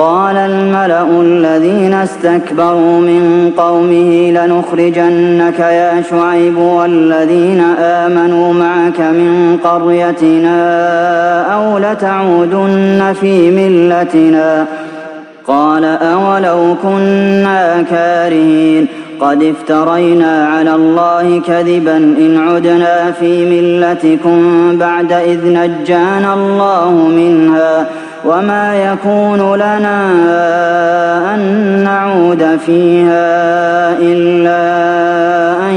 قال الملأ الذين استكبروا من قومه لنخرجنك يا شعيب والذين آمنوا معك من قريتنا أو لتعودن في ملتنا قال أولو كنا كارهين قد افترينا على الله كذبا إن عدنا في ملتكم بعد إذ نجانا الله منها وما يكون لنا أن نعود فيها إلا أن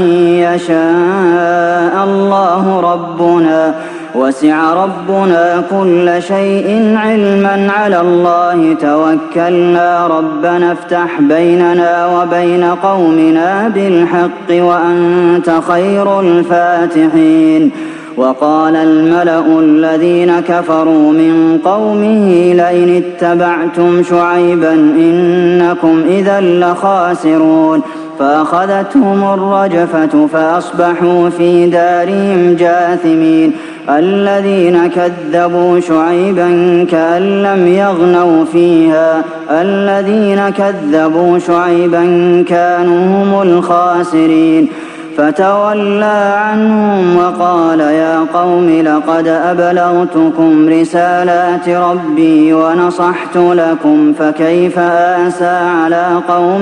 يشاء الله ربنا وسع ربنا كل شيء علما على الله توكلنا ربنا افتح بيننا وبين قومنا بالحق وأنت خير الفاتحين وقال الملأ الذين كفروا من قومه لئن اتبعتم شعيبا إنكم إذا لخاسرون فأخذتهم الرجفة فأصبحوا في دارهم جاثمين الذين كذبوا شعيبا كأن لم يغنوا فيها الذين كذبوا شعيبا كانوا هم الخاسرين فتولى عنهم وقال يا قوم لقد أبلغتكم رسالات ربي ونصحت لكم فكيف آسى على قوم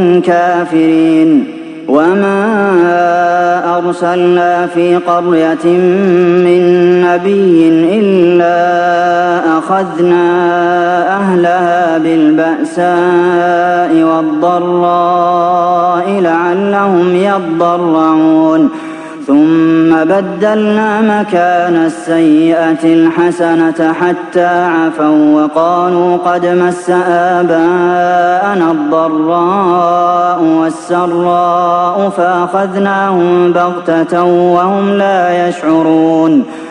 كافرين وما أرسلنا في قرية من نبي إلا أخذنا أهلها بالبأساء والضراء لعلهم يضرعون ثم بدلنا مكان السيئة الحسنة حتى عفوا وقالوا قد مس آباءنا الضراء والسراء فأخذناهم بغتة وهم لا يشعرون